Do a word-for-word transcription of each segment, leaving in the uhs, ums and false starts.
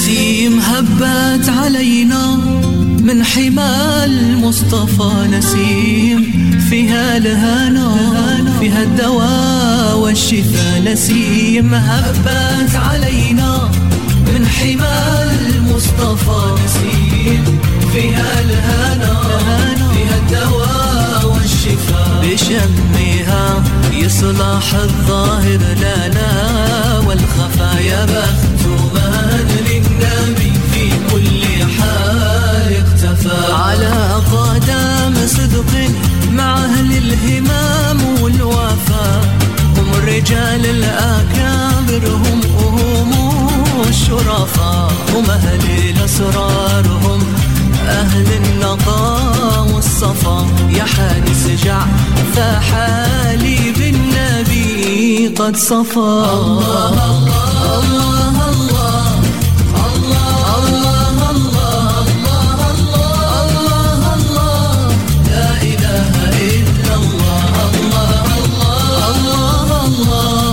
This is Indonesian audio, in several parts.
نسيم هبت علينا من حمى المصطفى، نسيم فيها الهنا فيها الدواء والشفاء. نسيم هبت علينا من حمى المصطفى، نسيم فيها الهنا فيها الدواء والشفاء. بشمها يصلح الظاهر لنا والخفا، يا بخت من للنبي في كل حال اختفى. على قدم صدق مع أهل الهمام والوفا، هم الرجال الأكابر هم هم الشرفاء، هم أهل الأسرار هم أهل النقاء والصفا. يا حادث جع فحالي بالنبي قد صفى. الله الله الله الله الله الله الله الله لا إله إلا الله. الله الله الله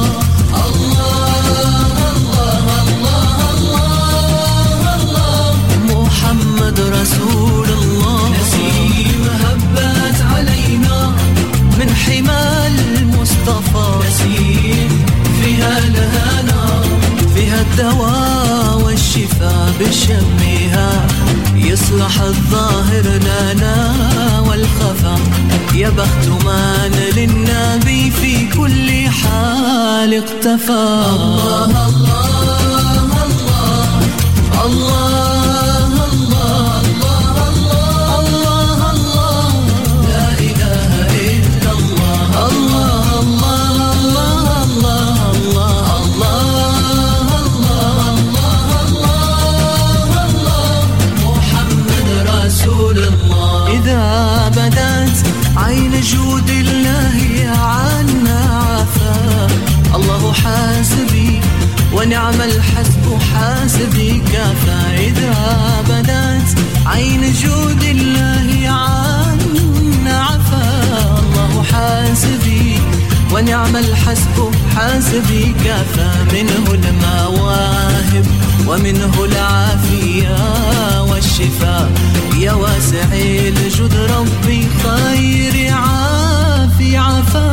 محمد رسول الله. نسيم هبت علينا من حمى المصطفى، نسيم فيها الهنا فيها الدواء والشفاء. بشمها يصلح الظاهر لنا والخفا، يا بخت من للنبي في كل حال اقتفى. الله الله الله الله الله الله الله الله لا إله إلا الله. الله الله الله الله الله الله الله محمد رسول الله. إذا بدت عين جود الله عنا عفا، الله حاسبي ونعم الحسب حاسبي كفى. إذا بدت عين جود الله عنا عفا، الله حاسبي ونعم الحسب حاسبي كفى. منه المواهب ومنه العافية والشفاء، يا واسع الجود ربي خير عافي عفا.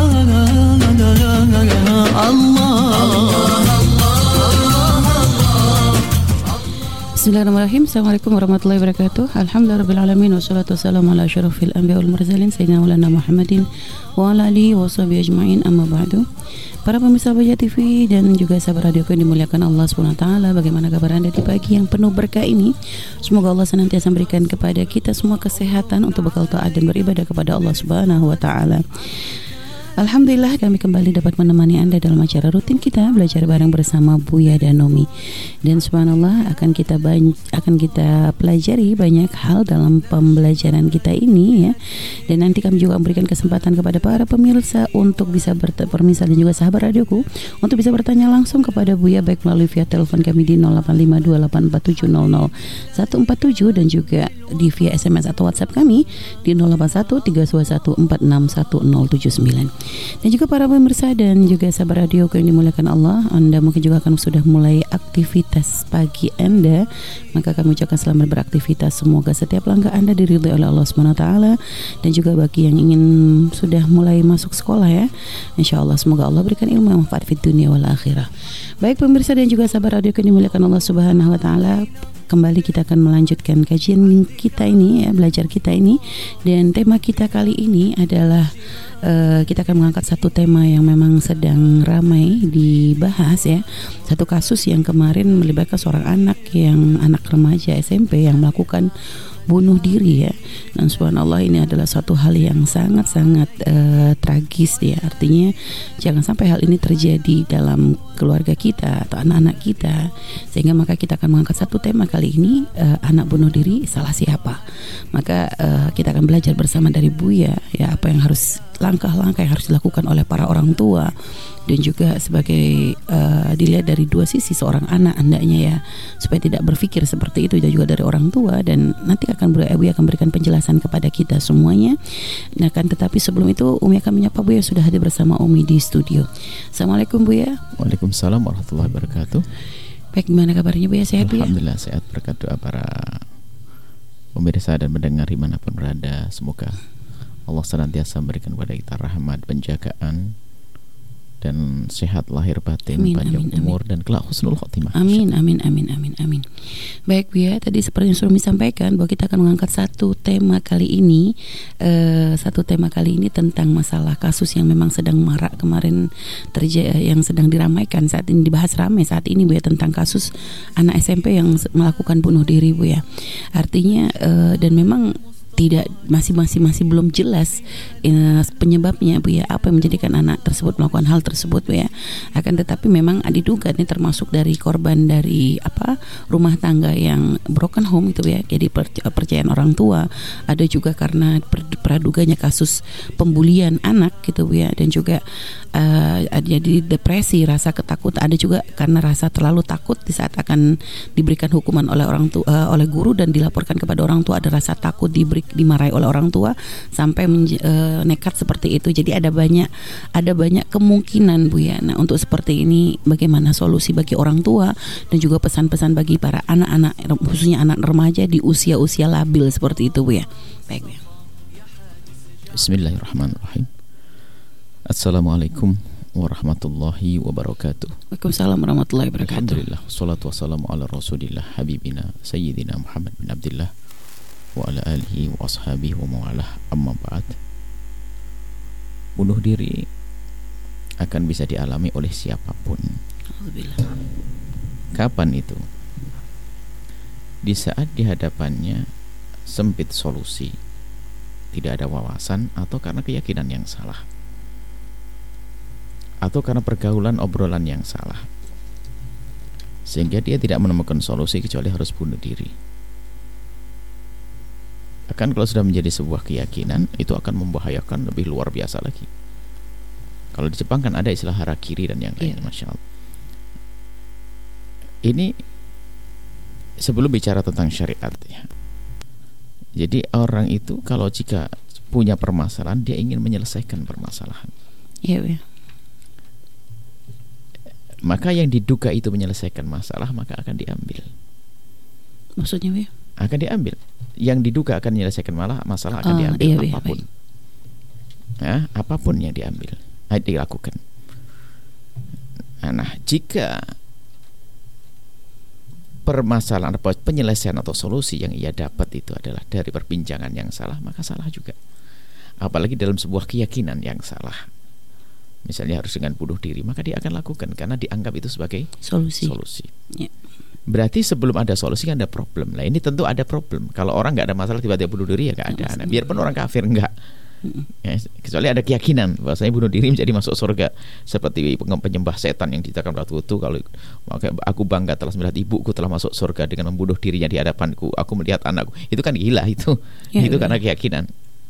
الله Bismillahirrahmanirrahim. Assalamualaikum warahmatullahi wabarakatuh. Alhamdulillahirabbil wassalatu wassalamu ala asyrafil anbiya wal mursalin sayyidina maulana Muhammadin wa ala alihi washabihi ajmain, amma ba'du. Para pemirsa Baja T V dan juga sahabat radioku yang dimuliakan Allah subhanahu wa taala, bagaimana kabar Anda di pagi yang penuh berkah ini? Semoga Allah senantiasa memberikan kepada kita semua kesehatan untuk bekal taat dan beribadah kepada Allah subhanahu wa taala. Alhamdulillah kami kembali dapat menemani Anda dalam acara rutin kita belajar bareng bersama Buya dan Nomi. Dan subhanallah akan kita banyak, akan kita pelajari banyak hal dalam pembelajaran kita ini ya. Dan nanti kami juga memberikan kesempatan kepada para pemirsa untuk bisa berpemirsa dan juga sahabat radioku untuk bisa bertanya langsung kepada Buya baik melalui via telepon kami di nol delapan lima dua delapan empat tujuh nol nol satu empat tujuh dan juga di via S M S atau WhatsApp kami di nol delapan satu tiga dua satu empat enam satu nol tujuh sembilan. Dan juga para pemirsa dan juga sahabat radio yang dimuliakan Allah, Anda mungkin juga akan sudah mulai aktivitas pagi Anda, maka kami ucapkan selamat beraktivitas. Semoga setiap langkah Anda diridhai oleh Allah subhanahu wa taala. Dan juga bagi yang ingin sudah mulai masuk sekolah ya, insya Allah semoga Allah berikan ilmu yang manfaat di dunia wal akhirah. Baik pemirsa dan juga sahabat radio yang dimuliakan Allah subhanahu wa taala, kembali kita akan melanjutkan kajian kita ini ya, belajar kita ini. Dan tema kita kali ini adalah Uh, kita akan mengangkat satu tema yang memang sedang ramai dibahas ya. Satu kasus yang kemarin melibatkan seorang anak yang anak remaja S M P yang melakukan bunuh diri ya. Dan subhanallah ini adalah suatu hal yang sangat-sangat uh, tragis ya. Artinya jangan sampai hal ini terjadi dalam keluarga kita atau anak-anak kita. Sehingga maka kita akan mengangkat satu tema kali ini, uh, anak bunuh diri salah siapa. Maka uh, kita akan belajar bersama dari Buya ya, apa yang harus langkah-langkah yang harus dilakukan oleh para orang tua. Dan juga sebagai uh, dilihat dari dua sisi seorang anak hendaknya ya, supaya tidak berpikir seperti itu, dan juga dari orang tua. Dan nanti akan Buya akan berikan penjelasan kepada kita semuanya. Nah kan tetapi sebelum itu Umi akan menyapa Buya, sudah hadir bersama Umi di studio. Assalamualaikum Buya. Waalaikumsalam warahmatullahi wabarakatuh. Baik, gimana kabarnya Bu ya? Sehat Bu ya? Alhamdulillah sehat berkat doa para pemirsa dan pendengar dimanapun berada. Semoga Allah senantiasa memberikan kepada kita rahmat, penjagaan, dan sehat lahir batin, amin, panjang amin, umur, amin. dan kelak husnul khotimah. Amin, amin, amin, amin, amin. Baik Bu ya, tadi seperti yang sudah disampaikan bahwa kita akan mengangkat satu tema kali ini, uh, satu tema kali ini tentang masalah kasus yang memang sedang marak kemarin terjadi, yang sedang diramaikan saat ini, dibahas ramai saat ini Bu ya, tentang kasus anak S M P yang melakukan bunuh diri Bu ya. Artinya uh, dan memang tidak masih masih masih belum jelas uh, penyebabnya Bu ya, apa yang menjadikan anak tersebut melakukan hal tersebut Bu ya. Akan tetapi memang diduga ini termasuk dari korban dari apa rumah tangga yang broken home itu Bu ya. Jadi per, percayaan orang tua, ada juga karena per, praduganya kasus pembulian anak gitu Bu ya, dan juga uh, jadi depresi, rasa ketakutan, ada juga karena rasa terlalu takut di saat akan diberikan hukuman oleh orang tua, uh, oleh guru dan dilaporkan kepada orang tua, ada rasa takut diberi dimarahi oleh orang tua sampai menj- e, nekat seperti itu. Jadi ada banyak ada banyak kemungkinan Bu ya. Nah, untuk seperti ini bagaimana solusi bagi orang tua dan juga pesan-pesan bagi para anak-anak, khususnya anak remaja di usia-usia labil seperti itu Bu ya. Baik Bu ya. Bismillahirrahmanirrahim. Assalamualaikum warahmatullahi wabarakatuh. Waalaikumsalam warahmatullahi wabarakatuh. Alhamdulillah, wassalatu wassalamu ala rasulillah habibina sayyidina Muhammad bin Abdillah wa ala alihi wa ashabihi wa mawalah, amma ba'd. Bunuh diri akan bisa dialami oleh siapapun. Kapan itu? Di saat di hadapannya sempit solusi, tidak ada wawasan, atau karena keyakinan yang salah, atau karena pergaulan obrolan yang salah, sehingga dia tidak menemukan solusi kecuali harus bunuh diri. Akan kalau sudah menjadi sebuah keyakinan, itu akan membahayakan lebih luar biasa lagi. Kalau di Jepang kan ada istilah harakiri dan yang lain, yeah. Masya Allah. Ini sebelum bicara tentang syariat ya. Jadi orang itu kalau jika punya permasalahan, dia ingin menyelesaikan permasalahan. Iya, yeah, yeah. Maka yang diduga itu menyelesaikan masalah, maka akan diambil. Maksudnya ya? Akan diambil. Yang diduga akan menyelesaikan malah masalah akan oh, diambil, iya, iya, apapun. Ya, apapun yang diambil, dilakukan. Nah, jika permasalahan atau penyelesaian atau solusi yang ia dapat itu adalah dari perbincangan yang salah, maka salah juga. Apalagi dalam sebuah keyakinan yang salah. Misalnya harus dengan bunuh diri, maka dia akan lakukan karena dianggap itu sebagai solusi. solusi. Ya. Berarti sebelum ada solusi kan ada problem. Lah ini tentu ada problem. Kalau orang nggak ada masalah tiba-tiba bunuh diri ya nggak ada. Nah, biarpun orang kafir nggak, ya, kecuali ada keyakinan bahwasanya bunuh diri menjadi masuk surga seperti penyembah setan yang diceritakan waktu itu. Kalau aku bangga telah melihat ibuku telah masuk surga dengan membunuh dirinya di hadapanku. Aku melihat anakku. Itu kan gila itu. Ya, itu ya. Karena keyakinan.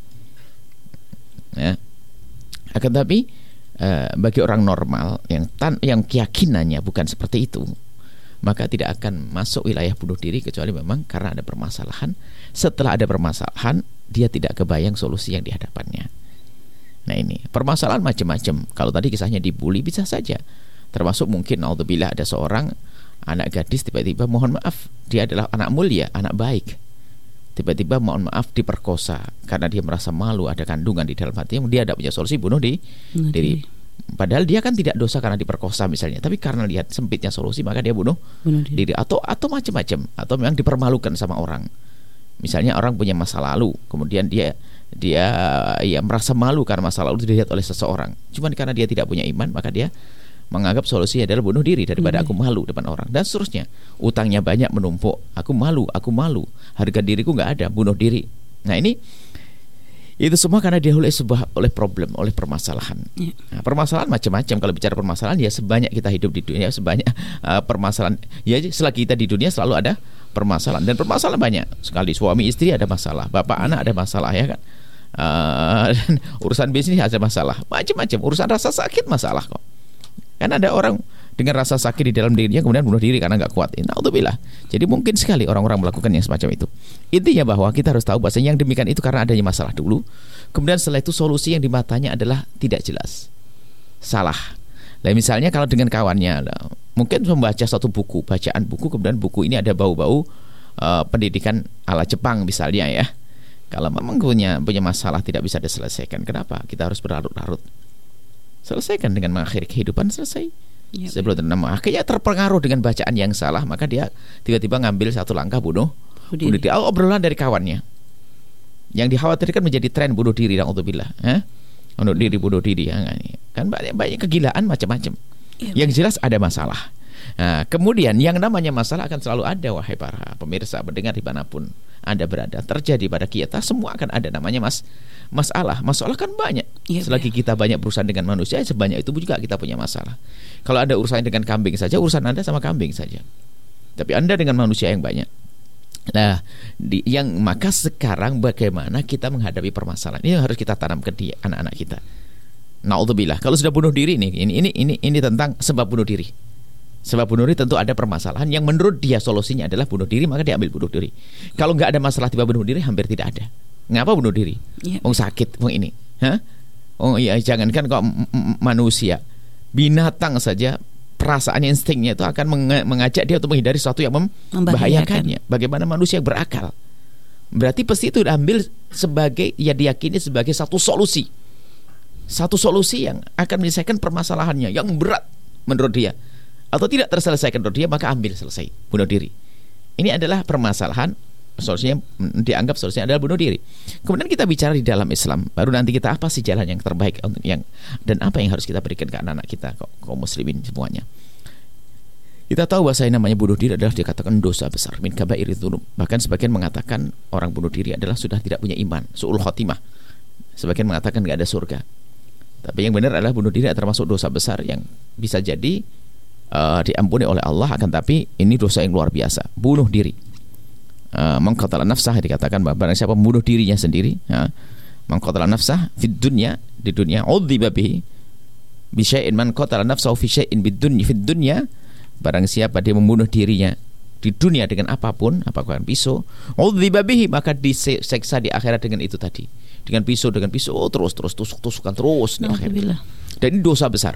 Ya. Akan tapi uh, bagi orang normal yang tan yang keyakinannya bukan seperti itu, maka tidak akan masuk wilayah bunuh diri kecuali memang karena ada permasalahan. Setelah ada permasalahan, dia tidak kebayang solusi yang dihadapannya. Nah ini, permasalahan macam-macam. Kalau tadi kisahnya dibully bisa saja. Termasuk mungkin naudzubillah ada seorang anak gadis tiba-tiba mohon maaf, dia adalah anak mulia, anak baik. Tiba-tiba mohon maaf diperkosa karena dia merasa malu ada kandungan di dalam hatinya, dia tidak punya solusi, bunuh di, bunuh diri. diri. Padahal dia kan tidak dosa karena diperkosa misalnya, tapi karena lihat sempitnya solusi maka dia bunuh, bunuh diri. diri atau atau macam-macam, atau memang dipermalukan sama orang. Misalnya orang punya masa lalu, kemudian dia dia ya merasa malu karena masa lalu dilihat oleh seseorang. Cuman karena dia tidak punya iman, maka dia menganggap solusinya adalah bunuh diri daripada aku malu depan orang dan seterusnya. Utangnya banyak menumpuk, aku malu, aku malu, harga diriku nggak ada, bunuh diri. Nah ini itu semua karena dia oleh sebuah oleh problem, oleh permasalahan. Ya. Nah, permasalahan macam-macam. Kalau bicara permasalahan, ya sebanyak kita hidup di dunia, sebanyak uh, permasalahan. Ya selagi kita di dunia selalu ada permasalahan dan permasalahan banyak. Sekali suami istri ada masalah, bapak anak ada masalah ya kan. Uh, dan urusan bisnis ada masalah, macam-macam. Urusan rasa sakit masalah kok. Kan ada orang dengan rasa sakit di dalam dirinya kemudian bunuh diri karena nggak kuat. Naudzubillah. Jadi mungkin sekali orang-orang melakukan yang semacam itu. Intinya bahwa kita harus tahu bahwa yang demikian itu karena adanya masalah dulu. Kemudian setelah itu solusi yang di matanya adalah tidak jelas, salah. Nah, misalnya kalau dengan kawannya, mungkin membaca satu buku, bacaan buku, kemudian buku ini ada bau-bau uh, pendidikan ala Jepang misalnya ya. Kalau memang punya punya masalah tidak bisa diselesaikan, kenapa kita harus berlarut-larut? Selesaikan dengan mengakhiri kehidupan, selesai. Yep. Sebelum terkenal, akhirnya terpengaruh dengan bacaan yang salah, maka dia tiba-tiba ngambil satu langkah bunuh, bunuh diri. Oh, obrolan dari kawannya. Yang dikhawatirkan menjadi tren bunuh diri, na'udzubillah. Eh? Bunuh diri, bunuh diri. Kan banyak, banyak kegilaan macam-macam. Ya, yang jelas ada masalah. Nah, kemudian yang namanya masalah akan selalu ada, wahai para pemirsa, pendengar dimanapun Anda berada. Terjadi pada kita, semua akan ada namanya mas masalah. Masalah kan banyak. Ya, Selagi ya. kita banyak berurusan dengan manusia, sebanyak itu juga kita punya masalah. Kalau Anda urusan dengan kambing saja, urusan Anda sama kambing saja. Tapi Anda dengan manusia yang banyak. Nah, di, yang maka sekarang bagaimana kita menghadapi permasalahan ini harus kita tanamkan di anak-anak kita. Na'udzubillah. Kalau sudah bunuh diri nih, ini ini ini ini tentang sebab bunuh diri. Sebab bunuh diri tentu ada permasalahan yang menurut dia solusinya adalah bunuh diri, maka dia ambil bunuh diri. Kalau nggak ada masalah tiba bunuh diri, hampir tidak ada. Ngapa bunuh diri? Ya. Oh sakit, oh ini. Hah? Oh iya, jangankan kok manusia, binatang saja perasaannya, instingnya itu akan mengajak dia untuk menghindari sesuatu yang membahayakannya. Bagaimana manusia yang berakal? Berarti pasti itu diambil sebagai, ya diyakini sebagai satu solusi. Satu solusi yang akan menyelesaikan permasalahannya yang berat menurut dia, atau tidak terselesaikan menurut dia, maka ambil, selesai, bunuh diri. Ini adalah permasalahan, solusinya dianggap solusinya adalah bunuh diri. Kemudian kita bicara di dalam Islam, baru nanti kita apa sih jalan yang terbaik untuk yang dan apa yang harus kita berikan ke anak-anak kita, kaum muslimin semuanya. Kita tahu bahwa yang namanya bunuh diri adalah dikatakan dosa besar, min kabairidz dzunub. Bahkan sebagian mengatakan orang bunuh diri adalah sudah tidak punya iman, su'ul khotimah. Sebagian mengatakan tidak ada surga. Tapi yang benar adalah bunuh diri termasuk dosa besar yang bisa jadi uh, diampuni oleh Allah, akan tapi ini dosa yang luar biasa, bunuh diri. Uh, mengqatala nafsah, dikatakan bahwa barang siapa membunuh dirinya sendiri, ya, mengqatala nafsah fid dunya, di dunia, udziba bihi bi syai'in, man qatala nafsahu fi syai'in bid dunya fid dunya, barang siapa dia membunuh dirinya di dunia dengan apapun, apakah pisau, udziba bihi, maka diseksa di akhirat dengan itu tadi, dengan pisau, dengan pisau oh, terus terus tusuk-tusukan terus di akhirat. Dan ini dosa besar.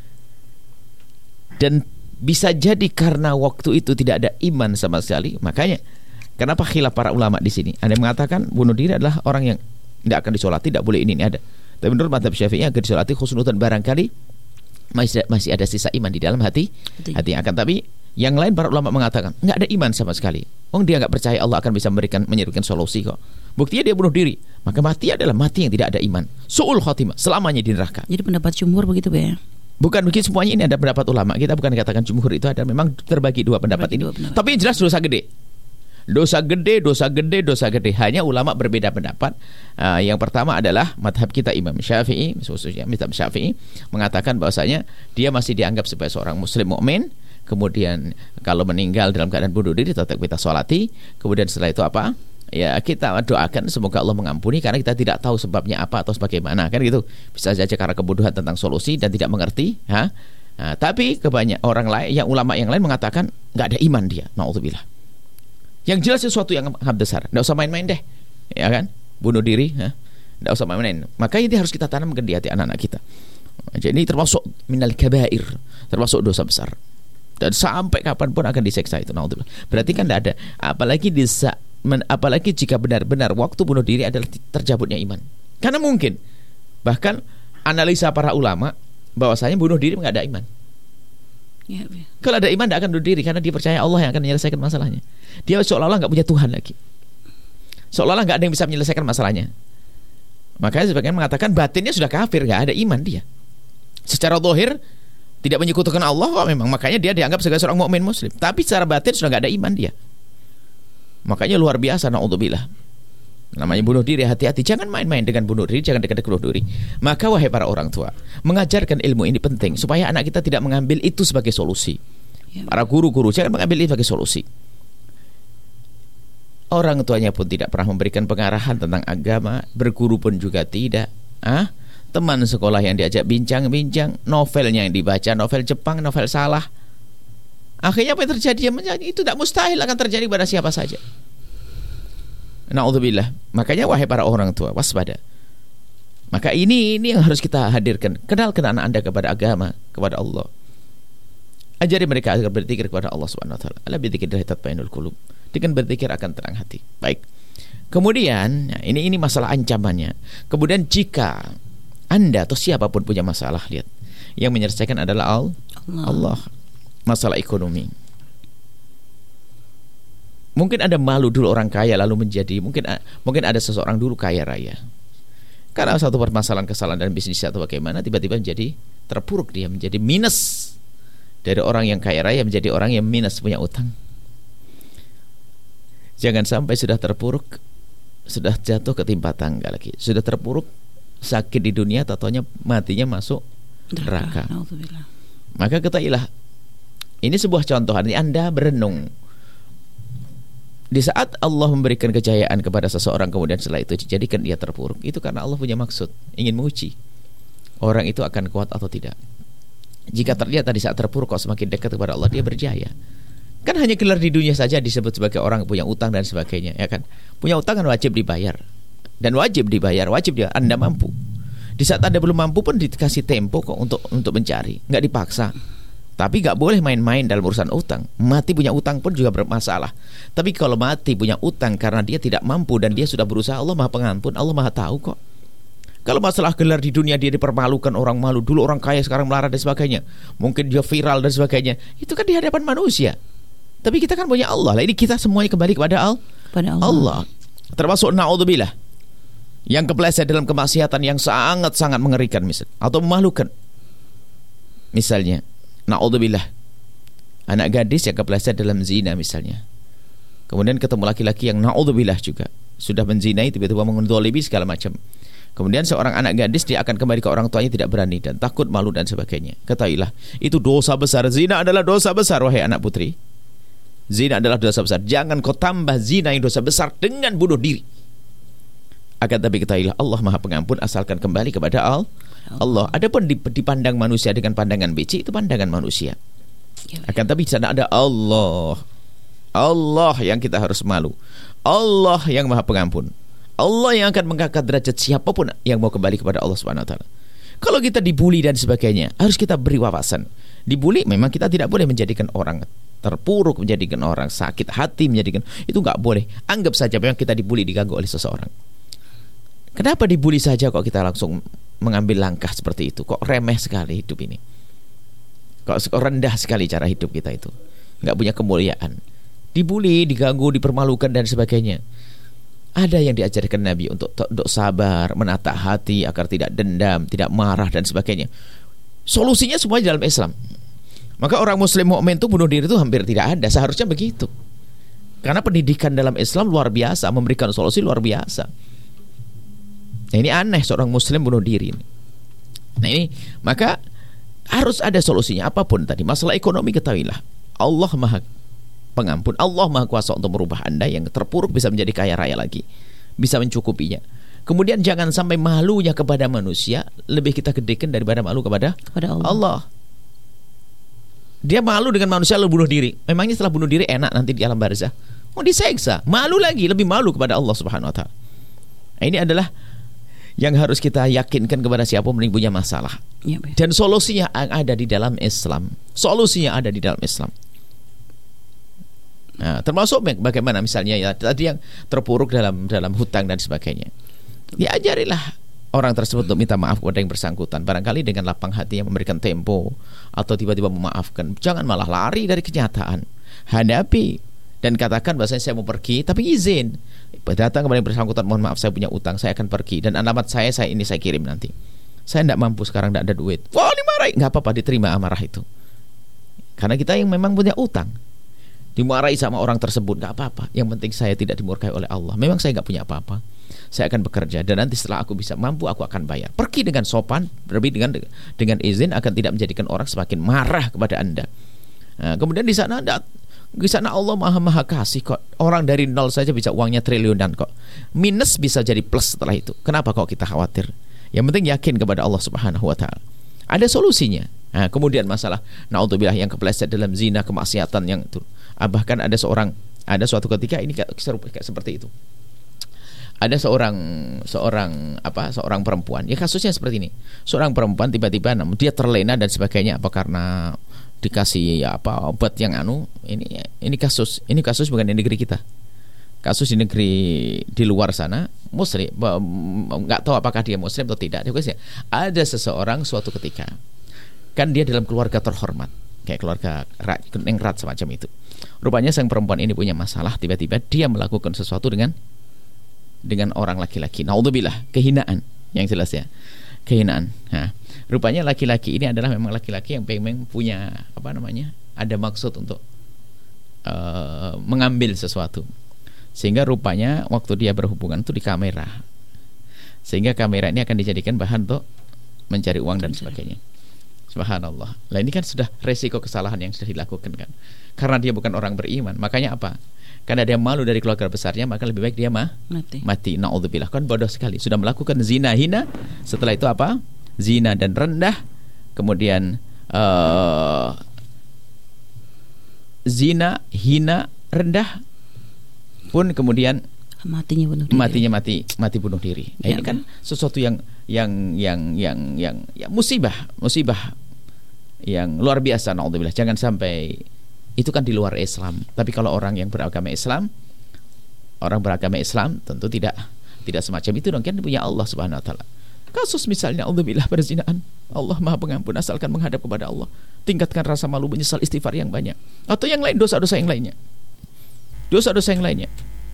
Dan bisa jadi karena waktu itu tidak ada iman sama sekali, makanya kenapa khilaf para ulama di sini? Ada yang mengatakan bunuh diri adalah orang yang tidak akan disolati, tidak boleh ini, ini ada. Tapi menurut mazhab Syafi'i agar disolati khusnudan, barangkali masih masih ada sisa iman di dalam hati, hati akan. Tapi yang lain para ulama mengatakan nggak ada iman sama sekali. Oh, dia nggak percaya Allah akan bisa memberikan menyerukan solusi kok. Buktinya dia bunuh diri, maka mati adalah mati yang tidak ada iman. Su'ul khotimah, selamanya di neraka. Jadi pendapat jumhur begitu ya? Bukan begitu semuanya, ini ada pendapat ulama. Kita bukan katakan jumhur itu ada, memang terbagi dua pendapat terbagi ini. Dua pendapat. Tapi jelas dosa gede. Dosa gede, dosa gede, dosa gede. Hanya ulama berbeda pendapat. Uh, yang pertama adalah madhab kita Imam Syafi'i, khususnya madhab Syafi'i mengatakan bahwasanya dia masih dianggap sebagai seorang muslim mukmin. Kemudian kalau meninggal dalam keadaan bunuh diri tetap kita sholati. Kemudian setelah itu apa? Ya kita doakan semoga Allah mengampuni, karena kita tidak tahu sebabnya apa atau bagaimana, kan gitu. Bisa saja karena kebodohan tentang solusi dan tidak mengerti. Ha? Nah, tapi kebanyakan orang lain, yang ulama yang lain mengatakan nggak ada iman dia. Na'udzubillah. Yang jelas sesuatu yang amat besar. Tidak usah main-main deh, ya kan? Bunuh diri, tidak usah main-main. Maka ini harus kita tanamkan di hati anak-anak kita. Jadi ini termasuk minal kabair, termasuk dosa besar. Dan sampai kapanpun akan diseksa itu. Naudzubillah. Berarti kan tidak ada. Apalagi disa, men, apalagi jika benar-benar waktu bunuh diri adalah terjabutnya iman. Karena mungkin, bahkan analisa para ulama bahwasanya bunuh diri nggak ada iman. Ya, ya. Kalau ada iman tidak akan bunuh diri, karena dia percaya Allah yang akan menyelesaikan masalahnya. Dia seolah-olah nggak punya Tuhan lagi, seolah-olah nggak ada yang bisa menyelesaikan masalahnya. Makanya sebagian mengatakan batinnya sudah kafir, nggak ada iman dia. Secara zahir tidak menyekutukan Allah kok memang, makanya dia dianggap sebagai seorang mukmin muslim. Tapi secara batin sudah nggak ada iman dia. Makanya luar biasa, naudzubillah. Namanya bunuh diri, hati-hati, jangan main-main dengan bunuh diri, jangan dekat-dekat bunuh diri. Maka wahai para orang tua, mengajarkan ilmu ini penting supaya anak kita tidak mengambil itu sebagai solusi. Para guru-guru jangan mengambil itu sebagai solusi. Orang tuanya pun tidak pernah memberikan pengarahan tentang agama, berguru pun juga tidak. Ah, teman sekolah yang diajak bincang-bincang, novelnya yang dibaca novel Jepang, novel salah. Akhirnya apa yang terjadi? Itu tidak mustahil akan terjadi pada siapa saja. Na'udzubillah. Makanya wahai para orang tua, waspada. Maka ini ini yang harus kita hadirkan. Kenalkan anak Anda kepada agama, kepada Allah. Ajari mereka agar berzikir kepada Allah Subhanahu wa taala. Ala bidzikrillah tatma'innul qulub. Dengan berzikir akan tenang hati. Baik. Kemudian, nah ini ini masalah ancamannya. Kemudian jika Anda atau siapapun punya masalah, lihat, yang menyelesaikan adalah Allah. Allah. Masalah ekonomi. Mungkin Anda malu dulu orang kaya lalu menjadi mungkin mungkin ada seseorang dulu kaya raya. Karena satu permasalahan kesalahan dalam bisnis atau bagaimana tiba-tiba menjadi terpuruk, dia menjadi minus. Dari orang yang kaya raya menjadi orang yang minus, punya utang. Jangan sampai sudah terpuruk, sudah jatuh ketimpa tangga lagi, sudah terpuruk sakit di dunia, tatonya matinya masuk neraka. Maka ketahuilah, ini sebuah contoh. Anda berenung. Di saat Allah memberikan kejayaan kepada seseorang, kemudian setelah itu dijadikan dia terpuruk, itu karena Allah punya maksud, ingin menguji orang itu akan kuat atau tidak. Jika terlihat di saat terpuruk kok semakin dekat kepada Allah, dia berjaya. Kan hanya gelar di dunia saja disebut sebagai orang punya utang dan sebagainya, ya kan? Punya utang kan wajib dibayar. Dan wajib dibayar, wajib dia. Anda mampu. Di saat Anda belum mampu pun dikasih tempo kok untuk untuk mencari, nggak dipaksa. Tapi nggak boleh main-main dalam urusan utang. Mati punya utang pun juga bermasalah. Tapi kalau mati punya utang karena dia tidak mampu dan dia sudah berusaha, Allah Maha Pengampun, Allah Maha Tahu kok. Kalau masalah gelar di dunia dia dipermalukan, orang malu, dulu orang kaya sekarang melarat dan sebagainya, mungkin dia viral dan sebagainya, itu kan di hadapan manusia. Tapi kita kan punya Allah. Lah ini kita semuanya kembali kepada Allah. Pada Allah. Allah. Termasuk naudzubillah yang kepleset dalam kemaksiatan yang sangat-sangat mengerikan misal atau memalukan. Misalnya, naudzubillah, anak gadis yang kepleset dalam zina misalnya. Kemudian ketemu laki-laki yang naudzubillah juga sudah menzinai, tiba-tiba menzalimi segala macam. Kemudian seorang anak gadis dia akan kembali ke orang tuanya, tidak berani dan takut, malu dan sebagainya. Ketahuilah, itu dosa besar. Zina adalah dosa besar, wahai anak putri. Zina adalah dosa besar. Jangan kau tambah zina yang dosa besar dengan bunuh diri. Akan tapi ketahuilah, Allah Maha Pengampun asalkan kembali kepada Allah. Allah. Adapun dipandang manusia dengan pandangan beci, itu pandangan manusia. Akan tapi di sana ada Allah. Allah yang kita harus malu. Allah yang Maha Pengampun. Allah yang akan mengangkat derajat siapapun yang mau kembali kepada Allah Subhanahu wa taala. Kalau kita dibuli dan sebagainya, harus kita beri wawasan. Dibuli memang kita tidak boleh menjadikan orang terpuruk, menjadikan orang sakit hati, menjadikan itu nggak boleh. Anggap saja memang kita dibuli, diganggu oleh seseorang. Kenapa dibuli saja kok kita langsung mengambil langkah seperti itu? Kok remeh sekali hidup ini? Kok rendah sekali cara hidup kita itu? Nggak punya kemuliaan. Dibuli, diganggu, dipermalukan dan sebagainya. Ada yang diajarkan Nabi untuk untuk sabar, menata hati agar tidak dendam, tidak marah dan sebagainya. Solusinya semua dalam Islam. Maka orang muslim mukmin itu bunuh diri itu hampir tidak ada. Seharusnya begitu. Karena pendidikan dalam Islam luar biasa, memberikan solusi luar biasa. Nah, ini aneh seorang muslim bunuh diri. Nah ini, maka harus ada solusinya apapun tadi. Masalah ekonomi ketahuilah, Allah Maha Pengampun, Allah Maha Kuasa untuk merubah Anda yang terpuruk bisa menjadi kaya raya lagi, bisa mencukupinya. Kemudian jangan sampai malunya kepada manusia lebih kita gedekan daripada malu kepada, kepada Allah. Allah. Dia malu dengan manusia lalu bunuh diri. Memangnya setelah bunuh diri enak nanti di alam barzah? Mau diseksa, malu lagi, lebih malu kepada Allah Subhanahu wa taala. Nah, ini adalah yang harus kita yakinkan kepada siapapun yang punya masalah. Ya, dan solusinya ada di dalam Islam. Solusinya ada di dalam Islam. Nah, termasuk bagaimana misalnya ya tadi yang terpuruk dalam dalam hutang dan sebagainya. Diajarilah orang tersebut untuk minta maaf kepada yang bersangkutan. Barangkali dengan lapang hati yang memberikan tempo atau tiba-tiba memaafkan. Jangan malah lari dari kenyataan. Hadapi dan katakan bahwasanya saya mau pergi tapi izin. Datang kepada yang bersangkutan, mohon maaf saya punya utang, saya akan pergi dan alamat saya saya ini saya kirim nanti. Saya tidak mampu sekarang, tidak ada duit. Wah, dimarahi, nggak apa-apa, diterima amarah itu. Karena kita yang memang punya utang. Dimarahi sama orang tersebut, nggak apa-apa. Yang penting saya tidak dimurkai oleh Allah. Memang saya nggak punya apa-apa. Saya akan bekerja dan nanti setelah aku bisa mampu aku akan bayar. Pergi dengan sopan, lebih dengan dengan izin akan tidak menjadikan orang semakin marah kepada Anda. Nah, kemudian di sana ada, di sana Allah Maha Maha kasih kok. Orang dari nol saja bisa uangnya triliunan kok. Minus bisa jadi plus setelah itu. Kenapa kok kita khawatir? Yang penting yakin kepada Allah Subhanahu wa taala. Ada solusinya. Nah, kemudian masalah naudzubillah yang kepleset dalam zina, kemaksiatan yang itu. Bahkan ada seorang, ada suatu ketika ini kayak, kayak seperti itu. ada seorang seorang apa seorang perempuan, ya kasusnya seperti ini, seorang perempuan tiba-tiba namun dia terlena dan sebagainya, apa karena dikasih ya apa obat yang anu, ini ini kasus ini kasus bukan di negeri kita, kasus di negeri di luar sana, muslim, nggak tahu apakah dia muslim atau tidak. Ada seseorang suatu ketika, kan dia dalam keluarga terhormat, kayak keluarga ningrat semacam itu. Rupanya sang perempuan ini punya masalah, tiba-tiba dia melakukan sesuatu dengan dengan orang laki-laki. Naudzubillah, kehinaan yang jelas ya, kehinaan. Nah, rupanya laki-laki ini adalah memang laki-laki yang memang punya apa namanya, ada maksud untuk uh, mengambil sesuatu, sehingga rupanya waktu dia berhubungan itu di kamera, sehingga kamera ini akan dijadikan bahan untuk mencari uang dan sebagainya. Subhanallah. Lah ini kan sudah resiko kesalahan yang sudah dilakukan kan, karena dia bukan orang beriman. Makanya apa? Karena dia malu dari keluarga besarnya, maka lebih baik dia mah mati. Mati. Naudzubillah, kan bodoh sekali. Sudah melakukan zina hina, setelah itu apa? Zina dan rendah, kemudian uh, zina hina rendah pun kemudian matinya bunuh diri. Matinya mati mati bunuh diri. Nah, ya, ini kan sesuatu yang yang yang yang yang ya, musibah, musibah yang luar biasa. Naudzubillah. Jangan sampai itu kan di luar Islam. Tapi kalau orang yang beragama Islam, orang beragama Islam tentu tidak tidak semacam itu dong, kan punya Allah Subhanahu wa taala. Kasus misalnya naudzubillah perzinahan, Allah Maha Pengampun asalkan menghadap kepada Allah. Tingkatkan rasa malu, menyesal, istighfar yang banyak. Atau yang lain, dosa-dosa yang lainnya. Dosa-dosa yang lainnya.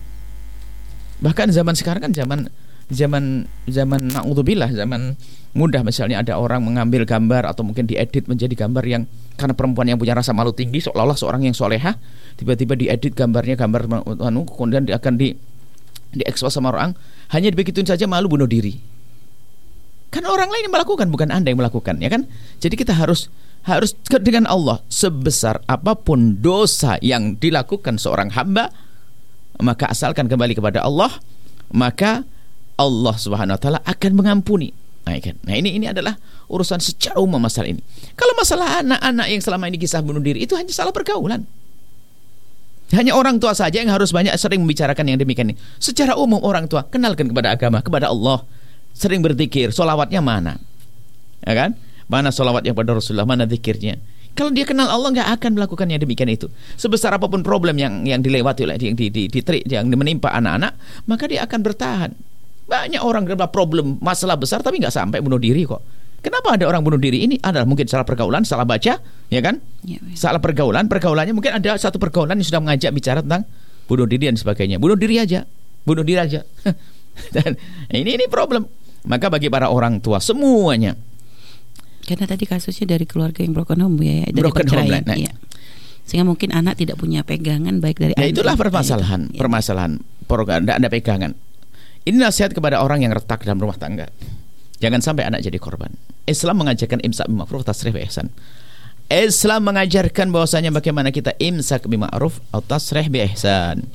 Bahkan zaman sekarang kan zaman zaman zaman naudzubillah, zaman mudah, misalnya ada orang mengambil gambar atau mungkin diedit menjadi gambar yang karena perempuan yang punya rasa malu tinggi, seolah-olah seorang yang soleha, tiba-tiba diedit gambarnya gambar anu, kemudian akan di diekspos sama orang, hanya begituin saja malu bunuh diri. Kan orang lain yang melakukan, bukan Anda yang melakukan, ya kan? Jadi kita harus harus dengan Allah, sebesar apapun dosa yang dilakukan seorang hamba, maka asalkan kembali kepada Allah, maka Allah Subhanahu wa taala akan mengampuni. Nah, kan? Nah ini ini adalah urusan secara umum masalah ini. Kalau masalah anak-anak yang selama ini kisah bunuh diri, itu hanya salah pergaulan. Hanya orang tua saja yang harus banyak sering membicarakan yang demikian ini. Secara umum orang tua kenalkan kepada agama, kepada Allah, sering berzikir. Solawatnya mana? Ya kan? Mana solawatnya kepada Rasulullah, mana zikirnya? Kalau dia kenal Allah, nggak akan melakukan yang demikian itu. Sebesar apapun problem yang yang dilewati oleh yang di, di, di, di, yang menimpa anak-anak, maka dia akan bertahan. Banyak orang dalam problem masalah besar tapi nggak sampai bunuh diri kok. Kenapa ada orang bunuh diri? Ini adalah mungkin salah pergaulan, salah baca, ya kan? Ya, ya. Salah pergaulan, pergaulannya mungkin ada satu pergaulan yang sudah mengajak bicara tentang bunuh diri dan sebagainya. Bunuh diri aja, bunuh diri aja. Dan ini ini problem. Maka bagi para orang tua semuanya. Karena tadi kasusnya dari keluarga yang broken home ya, dari broken perceraian. Home, nah. Ya. Sehingga mungkin anak tidak punya pegangan baik dari ya, ayah. Itulah permasalahan, ya. permasalahan. Program tidak ada pegangan. Ini nasihat kepada orang yang retak dalam rumah tangga. Jangan sampai anak jadi korban. Islam mengajarkan imsak bil ma'ruf, tasrih bi ihsan. Islam mengajarkan bahwasanya bagaimana kita imsak bil ma'ruf atau tasrih bi ihsan.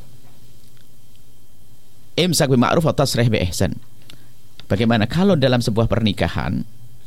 Imsak bil ma'ruf atau tasrih bi ihsan. Bagaimana kalau dalam sebuah pernikahan,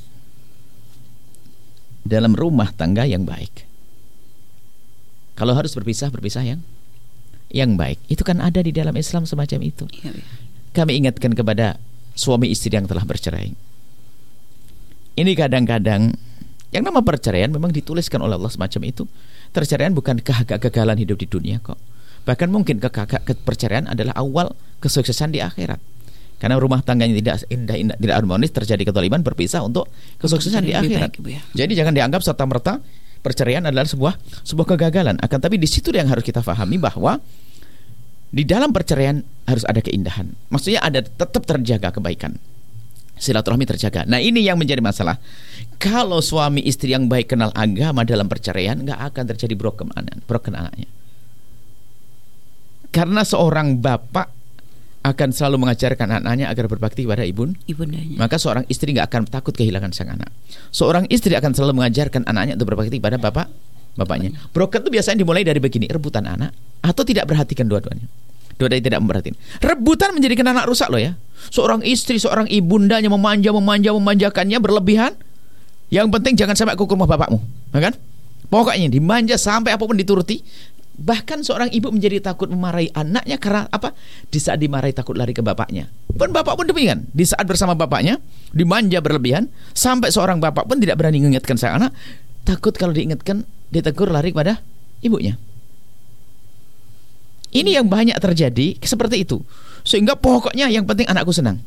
dalam rumah tangga yang baik, kalau harus berpisah, berpisah yang yang baik. Itu kan ada di dalam Islam semacam itu. Ya, ya. Kami ingatkan kepada suami istri yang telah bercerai. Ini kadang-kadang yang nama perceraian memang dituliskan oleh Allah semacam itu. Perceraian bukan kegagalan hidup di dunia kok. Bahkan mungkin perceraian adalah awal kesuksesan di akhirat. Karena rumah tangganya tidak indah-indah, tidak harmonis, terjadi kezaliman, berpisah untuk kesuksesan di akhirat. Baik, ya. Jadi jangan dianggap serta-merta perceraian adalah sebuah sebuah kegagalan. Akan tapi di situ yang harus kita pahami bahwa di dalam perceraian harus ada keindahan. Maksudnya ada tetap terjaga kebaikan. Silaturahmi terjaga. Nah, ini yang menjadi masalah. Kalau suami istri yang baik kenal agama dalam perceraian, nggak akan terjadi broken anak, broken anaknya. Karena seorang bapak akan selalu mengajarkan anaknya agar berbakti kepada ibun, ibundanya. Maka seorang istri nggak akan takut kehilangan sang anak. Seorang istri akan selalu mengajarkan anaknya untuk berbakti kepada bapak, bapaknya. Broken itu biasanya dimulai dari begini, rebutan anak atau tidak perhatikan dua-duanya. Dua-duanya tidak memperhatikan. Rebutan menjadikan anak rusak loh ya. Seorang istri, seorang ibundanya memanja, memanja, memanjakannya berlebihan. Yang penting jangan sampai aku ke rumah bapakmu, ya kan? Pokoknya dimanja sampai apapun dituruti. Bahkan seorang ibu menjadi takut memarahi anaknya karena apa? Di saat dimarahi takut lari ke bapaknya. Pun bapak pun demikian. Di saat bersama bapaknya dimanja berlebihan, sampai seorang bapak pun tidak berani mengingatkan sang anak, takut kalau diingatkan ditegur lari kepada ibunya. Ini yang banyak terjadi seperti itu. Sehingga pokoknya yang penting anakku senang.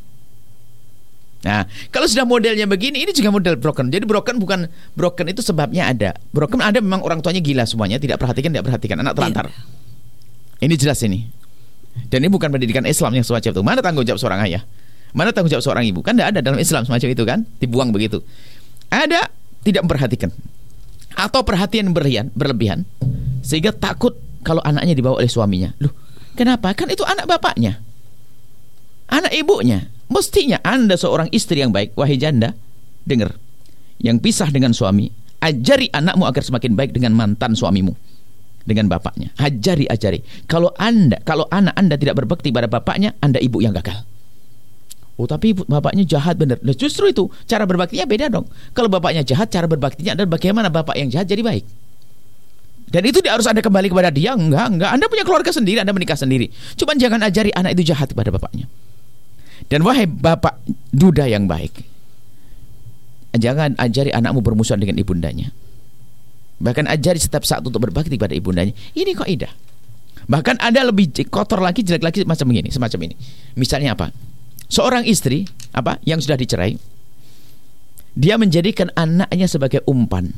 Nah, kalau sudah modelnya begini, ini juga model broken. Jadi broken bukan broken itu sebabnya ada. Broken ada memang orang tuanya gila semuanya, tidak perhatikan, tidak perhatikan, anak telantar. Ini jelas ini. Dan ini bukan pendidikan Islam yang semacam itu. Mana tanggung jawab seorang ayah? Mana tanggung jawab seorang ibu? Kan tidak ada dalam Islam semacam itu kan? Dibuang begitu. Ada tidak memperhatikan. Atau perhatian berlebihan, berlebihan sehingga takut kalau anaknya dibawa oleh suaminya. Loh, kenapa? Kan itu anak bapaknya, anak ibunya. Mestinya Anda seorang istri yang baik, wahai janda, dengar, yang pisah dengan suami, ajari anakmu agar semakin baik dengan mantan suamimu, dengan bapaknya. Ajari, ajari. Kalau Anda, kalau anak Anda tidak berbakti pada bapaknya, Anda ibu yang gagal. Oh, tapi ibu, bapaknya jahat benar. Nah, justru itu cara berbaktinya beda dong. Kalau bapaknya jahat, cara berbaktinya adalah bagaimana bapak yang jahat jadi baik. Dan itu dia harus Anda kembali kepada dia. Enggak, enggak. Anda punya keluarga sendiri, Anda menikah sendiri. Cuman jangan ajari anak itu jahat kepada bapaknya. Dan wahai bapak duda yang baik, jangan ajari anakmu bermusuhan dengan ibundanya. Bahkan ajari setiap saat untuk berbakti pada ibundanya. Ini kaidah. Bahkan ada lebih kotor lagi, jelek lagi macam ini, semacam ini. Misalnya apa? Seorang istri apa yang sudah dicerai, dia menjadikan anaknya sebagai umpan.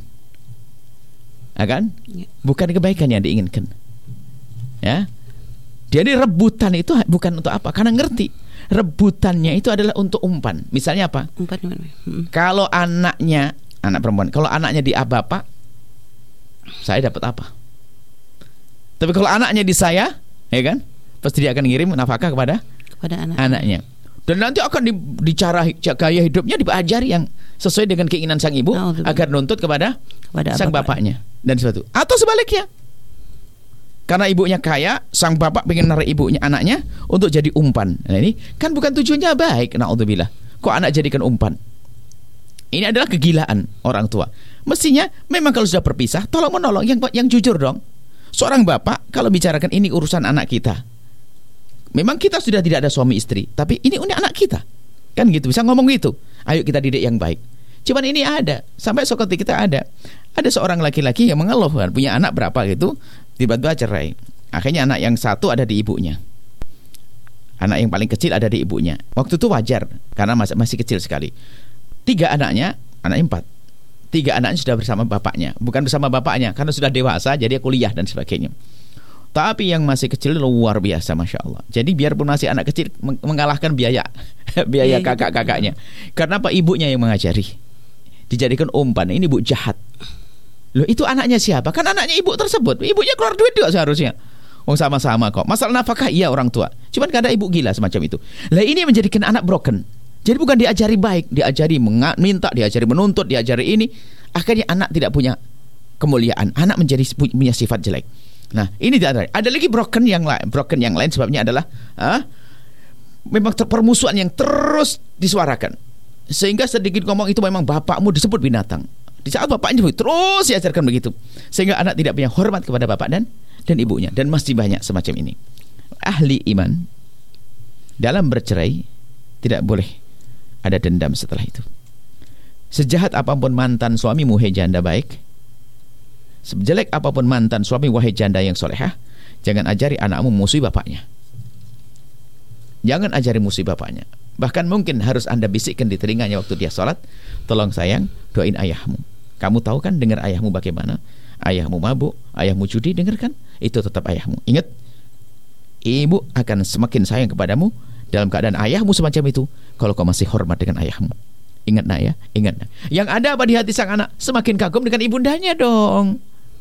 Ya kan? Bukan kebaikan yang diinginkan. Ya. Jadi rebutan itu bukan untuk apa? Karena ngerti rebutannya itu adalah untuk umpan. Misalnya apa? Umpan. Hmm. Kalau anaknya, anak perempuan, kalau anaknya di bapak, saya dapat apa? Tapi kalau anaknya di saya, ya kan? Pasti dia akan ngirim nafkah kepada kepada anak. anaknya. Dan nanti akan di, dicara gaya hidupnya diajari yang sesuai dengan keinginan sang ibu oh, agar nuntut kepada, kepada sang bapaknya dan sesuatu. Atau sebaliknya. Karena ibunya kaya, sang bapak pengen narik ibunya, anaknya untuk jadi umpan. Nah ini kan bukan tujuannya baik. Na'udzubillah. Kok anak jadikan umpan? Ini adalah kegilaan orang tua. Mestinya memang kalau sudah berpisah, tolong menolong yang yang jujur dong. Seorang bapak kalau bicarakan ini urusan anak kita. Memang kita sudah tidak ada suami istri, tapi ini ini anak kita. Kan gitu, bisa ngomong gitu. Ayo kita didik yang baik. Cuman ini ada, sampai suatu kita ada. Ada seorang laki-laki yang mengeluh kan, punya anak berapa gitu, tiba-tiba cerai. Akhirnya anak yang satu ada di ibunya. Anak yang paling kecil ada di ibunya. Waktu itu wajar karena masih, masih kecil sekali. Tiga anaknya, anaknya empat. Tiga anaknya sudah bersama bapaknya. Bukan bersama bapaknya karena sudah dewasa, jadi kuliah dan sebagainya. Tapi yang masih kecil luar biasa, Masya Allah. Jadi biarpun masih anak kecil mengalahkan biaya biaya kakak-kakaknya. Karena apa? Ibunya yang mengajari. Dijadikan umpan. Ini ibu jahat. Loh, itu anaknya siapa? Kan anaknya ibu tersebut. Ibunya keluar duit juga seharusnya. Oh, sama-sama kok. Masalah nafkah iya orang tua. Cuman kadang ibu gila semacam itu. Lah ini menjadikan anak broken. Jadi bukan diajari baik, diajari minta, diajari menuntut, diajari ini. Akhirnya anak tidak punya kemuliaan. Anak menjadi punya sifat jelek. Nah, ini tidak ada. Ada lagi broken yang lain. Broken yang lain sebabnya adalah ah, memang permusuhan yang terus disuarakan. Sehingga sedikit ngomong itu memang bapakmu disebut binatang. Di saat bapaknya terus diajarkan begitu, sehingga anak tidak punya hormat kepada bapak dan dan ibunya. Dan masih banyak semacam ini. Ahli iman dalam bercerai tidak boleh ada dendam setelah itu. Sejahat apapun mantan suami, wahai janda baik, sejelek apapun mantan suami, wahai janda yang solehah, jangan ajari anakmu musuhi bapaknya. Jangan ajari musuhi bapaknya. Bahkan mungkin harus Anda bisikkan di telinganya waktu dia sholat, tolong sayang, doain ayahmu. Kamu tahu kan dengar ayahmu bagaimana? Ayahmu mabuk, ayahmu judi, dengarkan? Itu tetap ayahmu. Ingat, ibu akan semakin sayang kepadamu dalam keadaan ayahmu semacam itu kalau kau masih hormat dengan ayahmu. Ingat nak ya, ingat nak. Yang ada apa di hati sang anak? Semakin kagum dengan ibundanya dong.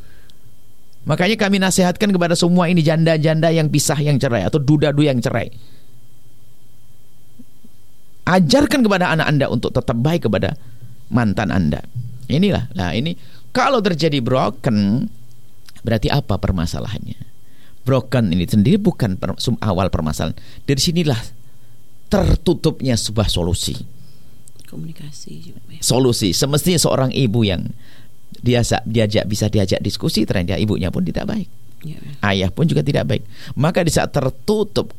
Makanya kami nasihatkan kepada semua ini janda-janda yang pisah, yang cerai, atau duda-duda yang cerai. Ajarkan kepada anak Anda untuk tetap baik kepada mantan Anda. Inilah, nah ini kalau terjadi broken, berarti apa permasalahannya? Broken ini sendiri bukan per, awal permasalahan. Dari sinilah tertutupnya sebuah solusi. Komunikasi juga. Solusi. Semestinya seorang ibu yang diajak, diajak bisa diajak diskusi, ternyata ibunya pun tidak baik. Ya. Ayah pun juga tidak baik. Maka di saat tertutup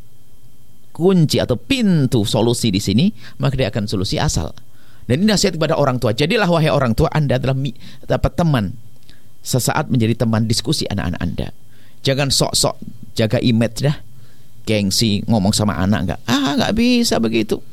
kunci atau pintu solusi di sini, maka dia akan solusi asal. Dan ini nasihat kepada orang tua. Jadilah wahai orang tua, Anda adalah dapat teman sesaat, menjadi teman diskusi anak-anak Anda. Jangan sok-sok jaga image dah, gengsi ngomong sama anak enggak. Ah, enggak bisa begitu.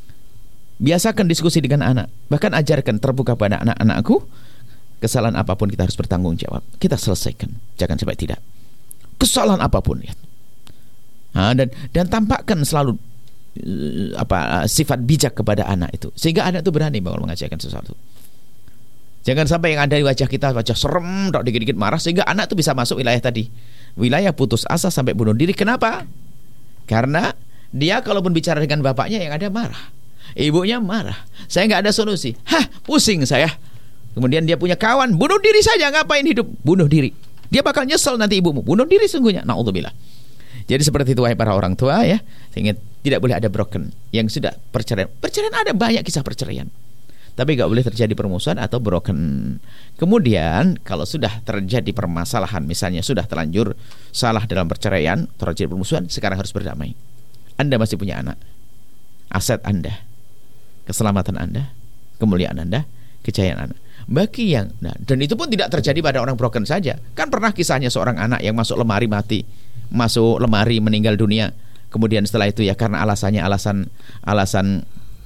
Biasakan diskusi dengan anak. Bahkan ajarkan terbuka pada anak-anakku, kesalahan apapun kita harus bertanggung jawab. Kita selesaikan. Jangan sampai tidak. Kesalahan apapun ya. Nah, dan dan tampakkan selalu uh, apa sifat bijak kepada anak itu, sehingga anak itu berani bakal mengajarkan sesuatu. Jangan sampai yang ada di wajah kita wajah serem, dok dikit-dikit marah, sehingga anak itu bisa masuk wilayah tadi, wilayah putus asa sampai bunuh diri. Kenapa? Karena dia kalaupun bicara dengan bapaknya yang ada marah, ibunya marah, saya nggak ada solusi, hah pusing saya. Kemudian dia punya kawan, bunuh diri saja, ngapain hidup, bunuh diri. Dia bakal nyesel nanti ibumu, bunuh diri sungguhnya. Na'udzubillah. Jadi seperti itu wahai para orang tua ya, sehingga tidak boleh ada broken yang sudah perceraian. Perceraian ada banyak kisah perceraian, tapi gak boleh terjadi permusuhan atau broken. Kemudian kalau sudah terjadi permasalahan, misalnya sudah terlanjur salah dalam perceraian, terjadi permusuhan, sekarang harus berdamai. Anda masih punya anak, aset Anda, keselamatan Anda, kemuliaan Anda, kejayaan Anda. Bagi yang nah, dan itu pun tidak terjadi pada orang broken saja. Kan pernah kisahnya seorang anak yang masuk lemari mati, masuk lemari meninggal dunia. Kemudian setelah itu ya karena alasannya alasan alasan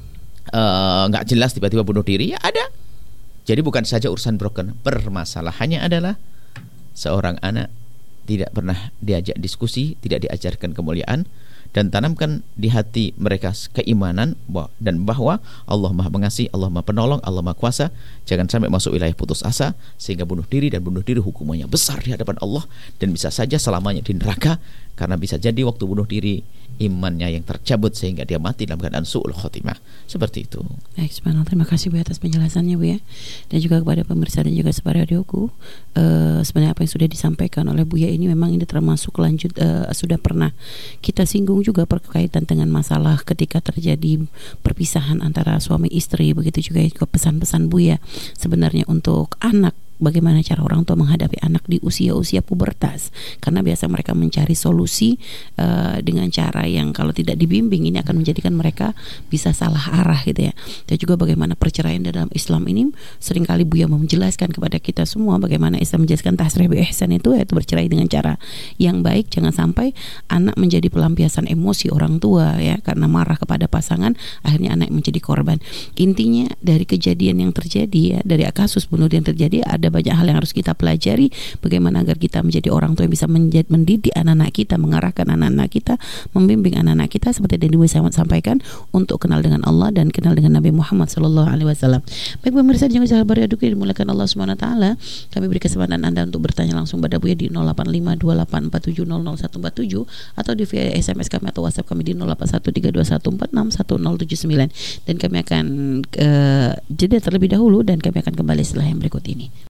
nggak uh, jelas tiba-tiba bunuh diri, ya ada. Jadi bukan saja urusan broken, permasalahannya adalah seorang anak tidak pernah diajak diskusi, tidak diajarkan kemuliaan, dan tanamkan di hati mereka keimanan dan bahwa Allah Maha Pengasih, Allah Maha Penolong, Allah Maha Kuasa. Jangan sampai masuk wilayah putus asa sehingga bunuh diri, dan bunuh diri hukumannya besar di hadapan Allah dan bisa saja selamanya di neraka, karena bisa jadi waktu bunuh diri imannya yang tercabut sehingga dia mati dalam keadaan su'ul khotimah. Seperti itu. Baik, subhanallah. Terima kasih Bu atas penjelasannya Bu ya. Dan juga kepada pemirsa dan juga sahabat radioku, uh, sebenarnya apa yang sudah disampaikan oleh Bu ya ini memang ini termasuk lanjut uh, sudah pernah kita singgung juga berkaitan dengan masalah ketika terjadi perpisahan antara suami istri, begitu juga pesan-pesan Bu ya sebenarnya untuk anak. Bagaimana cara orang tua menghadapi anak di usia-usia pubertas, karena biasa mereka mencari solusi uh, dengan cara yang kalau tidak dibimbing ini akan menjadikan mereka bisa salah arah gitu ya. Dan juga bagaimana perceraian dalam Islam ini seringkali Buya menjelaskan kepada kita semua bagaimana Islam menjelaskan tasrih bi ihsan itu yaitu bercerai dengan cara yang baik. Jangan sampai anak menjadi pelampiasan emosi orang tua ya, karena marah kepada pasangan, akhirnya anak menjadi korban. Intinya dari kejadian yang terjadi ya, dari kasus bunuh diri yang terjadi, ada Ada banyak hal yang harus kita pelajari, bagaimana agar kita menjadi orang tua yang bisa menjadi, mendidik anak-anak kita, mengarahkan anak-anak kita, membimbing anak-anak kita seperti yang Ibu sampaikan, untuk kenal dengan Allah dan kenal dengan Nabi Muhammad sallallahu alaihi wasallam. Baik pemirsa dan sahabat radio yang dimuliakan Allah Subhanahu wa taala, kami beri kesempatan Anda untuk bertanya langsung pada Buya di nol delapan lima dua delapan empat tujuh nol nol satu empat tujuh atau di via S M S kami atau WhatsApp kami di nol delapan satu tiga dua satu empat enam satu nol tujuh sembilan, dan kami akan uh, jeda terlebih dahulu dan kami akan kembali setelah yang berikut ini.